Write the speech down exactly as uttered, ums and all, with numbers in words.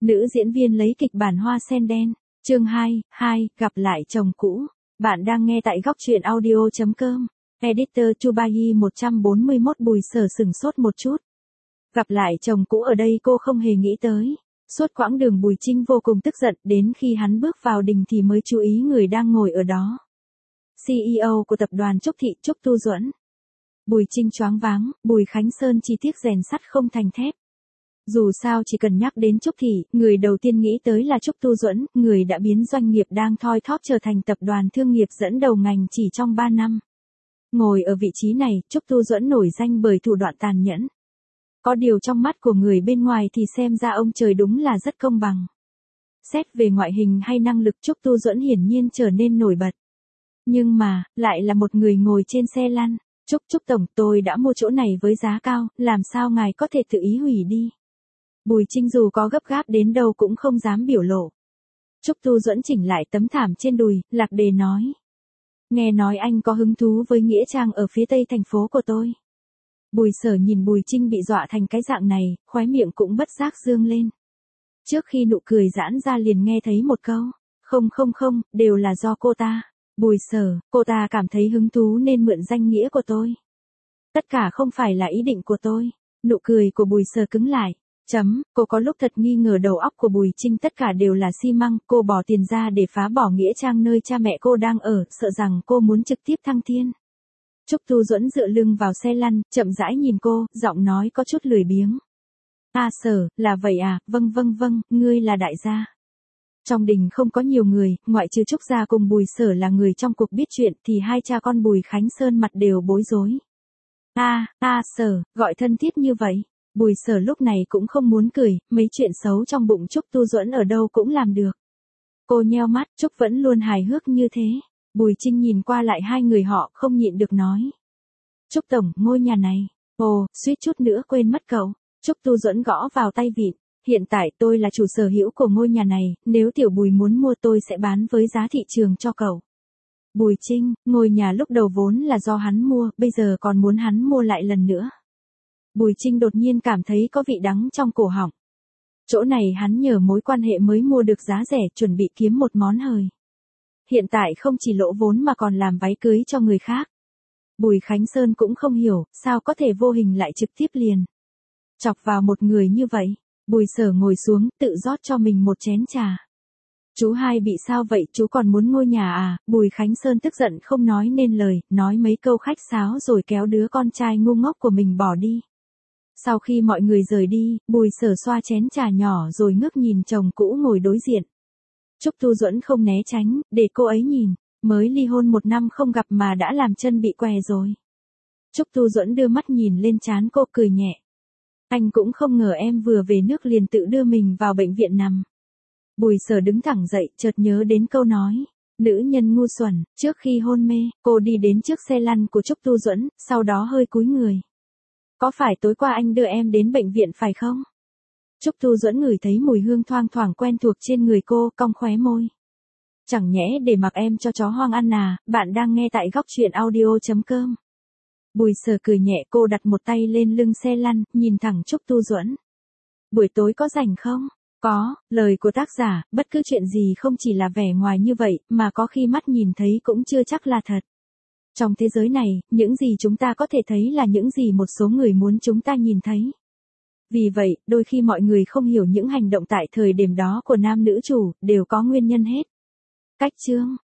Nữ diễn viên lấy kịch bản Hoa sen đen. Chương hai, hai, gặp lại chồng cũ. Bạn đang nghe tại góc truyện audio chấm com. Editor Chubahi một trăm bốn mươi mốt Bùi Sở sửng sốt một chút. Gặp lại chồng cũ ở đây cô không hề nghĩ tới. Suốt quãng đường Bùi Trinh vô cùng tức giận, đến khi hắn bước vào đình thì mới chú ý người đang ngồi ở đó. xê e ô của tập đoàn Trúc Thị, Trúc Tu Duẫn. Bùi Trinh choáng váng, Bùi Khánh Sơn chi tiết rèn sắt không thành thép. Dù sao chỉ cần nhắc đến Trúc Thị, người đầu tiên nghĩ tới là Trúc Tu Duẫn, người đã biến doanh nghiệp đang thoi thóp trở thành tập đoàn thương nghiệp dẫn đầu ngành chỉ trong ba năm. Ngồi ở vị trí này, Trúc Tu Duẫn nổi danh bởi thủ đoạn tàn nhẫn. Có điều trong mắt của người bên ngoài thì xem ra ông trời đúng là rất công bằng. Xét về ngoại hình hay năng lực, Trúc Tu Duẫn hiển nhiên trở nên nổi bật. Nhưng mà, lại là một người ngồi trên xe lăn. Trúc Trúc Tổng, tôi đã mua chỗ này với giá cao, làm sao ngài có thể tự ý hủy đi? Bùi Trinh dù có gấp gáp đến đâu cũng không dám biểu lộ. Trúc Tu Duẫn chỉnh lại tấm thảm trên đùi, lạc đề nói. Nghe nói anh có hứng thú với nghĩa trang ở phía tây thành phố của tôi. Bùi Sở nhìn Bùi Trinh bị dọa thành cái dạng này, khóe miệng cũng bất giác dương lên. Trước khi nụ cười giãn ra liền nghe thấy một câu. Không không không, đều là do cô ta. Bùi Sở, cô ta cảm thấy hứng thú nên mượn danh nghĩa của tôi. Tất cả không phải là ý định của tôi. Nụ cười của Bùi Sở cứng lại. Chấm, cô có lúc thật nghi ngờ đầu óc của Bùi Trinh tất cả đều là xi măng, cô bỏ tiền ra để phá bỏ nghĩa trang nơi cha mẹ cô đang ở, sợ rằng cô muốn trực tiếp thăng thiên. Trúc Tu Duẫn dựa lưng vào xe lăn, chậm rãi nhìn cô, giọng nói có chút lười biếng. À Sở, là vậy à, vâng vâng vâng, ngươi là đại gia. Trong đình không có nhiều người, ngoại trừ Trúc gia cùng Bùi Sở là người trong cuộc biết chuyện thì hai cha con Bùi Khánh Sơn mặt đều bối rối. A, a Sở, gọi thân thiết như vậy. Bùi Sở lúc này cũng không muốn cười, mấy chuyện xấu trong bụng Trúc Tu Duẫn ở đâu cũng làm được. Cô nheo mắt, Trúc vẫn luôn hài hước như thế. Bùi Trinh nhìn qua lại hai người họ, không nhịn được nói. Trúc Tổng, ngôi nhà này. Ồ, suýt chút nữa quên mất cậu. Trúc Tu Duẫn gõ vào tay vịn. Hiện tại tôi là chủ sở hữu của ngôi nhà này, nếu tiểu Bùi muốn mua tôi sẽ bán với giá thị trường cho cậu. Bùi Trinh, ngôi nhà lúc đầu vốn là do hắn mua, bây giờ còn muốn hắn mua lại lần nữa. Bùi Trinh đột nhiên cảm thấy có vị đắng trong cổ họng. Chỗ này hắn nhờ mối quan hệ mới mua được giá rẻ, chuẩn bị kiếm một món hời. Hiện tại không chỉ lỗ vốn mà còn làm váy cưới cho người khác. Bùi Khánh Sơn cũng không hiểu, sao có thể vô hình lại trực tiếp liền. Chọc vào một người như vậy. Bùi Sở ngồi xuống, tự rót cho mình một chén trà. Chú hai bị sao vậy, chú còn muốn ngôi nhà à? Bùi Khánh Sơn tức giận không nói nên lời, nói mấy câu khách sáo rồi kéo đứa con trai ngu ngốc của mình bỏ đi. Sau khi mọi người rời đi, Bùi Sở xoa chén trà nhỏ rồi ngước nhìn chồng cũ ngồi đối diện. Trúc Tu Duẫn không né tránh, để cô ấy nhìn, mới ly hôn một năm không gặp mà đã làm chân bị què rồi. Trúc Tu Duẫn đưa mắt nhìn lên trán cô cười nhẹ. Anh cũng không ngờ em vừa về nước liền tự đưa mình vào bệnh viện nằm. Bùi Sở đứng thẳng dậy, chợt nhớ đến câu nói. Nữ nhân ngu xuẩn, trước khi hôn mê, cô đi đến trước xe lăn của Trúc Tu Duẫn, sau đó hơi cúi người. Có phải tối qua anh đưa em đến bệnh viện phải không? Trúc Tu Duẫn ngửi thấy mùi hương thoang thoảng quen thuộc trên người cô, cong khóe môi. Chẳng nhẽ để mặc em cho chó hoang ăn à, bạn đang nghe tại góc truyện audio chấm com. Bùi Sở cười nhẹ, cô đặt một tay lên lưng xe lăn, nhìn thẳng Trúc Tu Duẫn. Buổi tối có rảnh không? Có, lời của tác giả, bất cứ chuyện gì không chỉ là vẻ ngoài như vậy, mà có khi mắt nhìn thấy cũng chưa chắc là thật. Trong thế giới này, những gì chúng ta có thể thấy là những gì một số người muốn chúng ta nhìn thấy. Vì vậy, đôi khi mọi người không hiểu những hành động tại thời điểm đó của nam nữ chủ, đều có nguyên nhân hết. Cách chương